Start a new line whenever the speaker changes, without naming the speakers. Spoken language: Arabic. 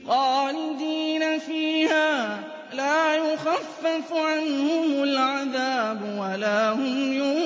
خَالِدِينَ فِيهَا لَا يُخَفَّفُ عَنْهُمُ الْعَذَابُ وَلَا هُمْ يُنظَرُونَ